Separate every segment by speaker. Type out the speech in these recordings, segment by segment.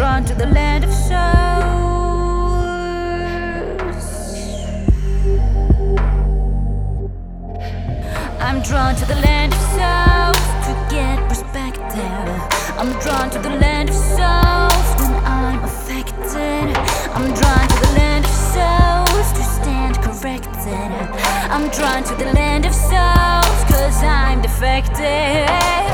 Speaker 1: drawn to the land of souls. I'm drawn to the land of souls to get perspective. I'm drawn to the land of souls when I'm affected. I'm drawn to the land of souls to stand corrected. I'm drawn to the land of souls 'cause I'm defected.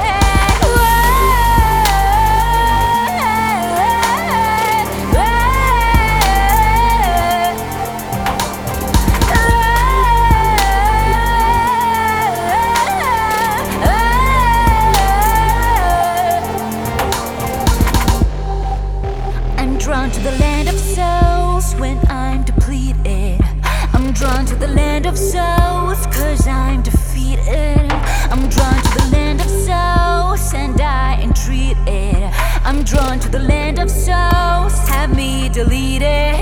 Speaker 1: Drawn to the land of souls when I'm depleted. I'm drawn to the land of souls 'cause I'm defeated. I'm drawn to the land of souls and I entreat it. I'm drawn to the land of souls, have me deleted.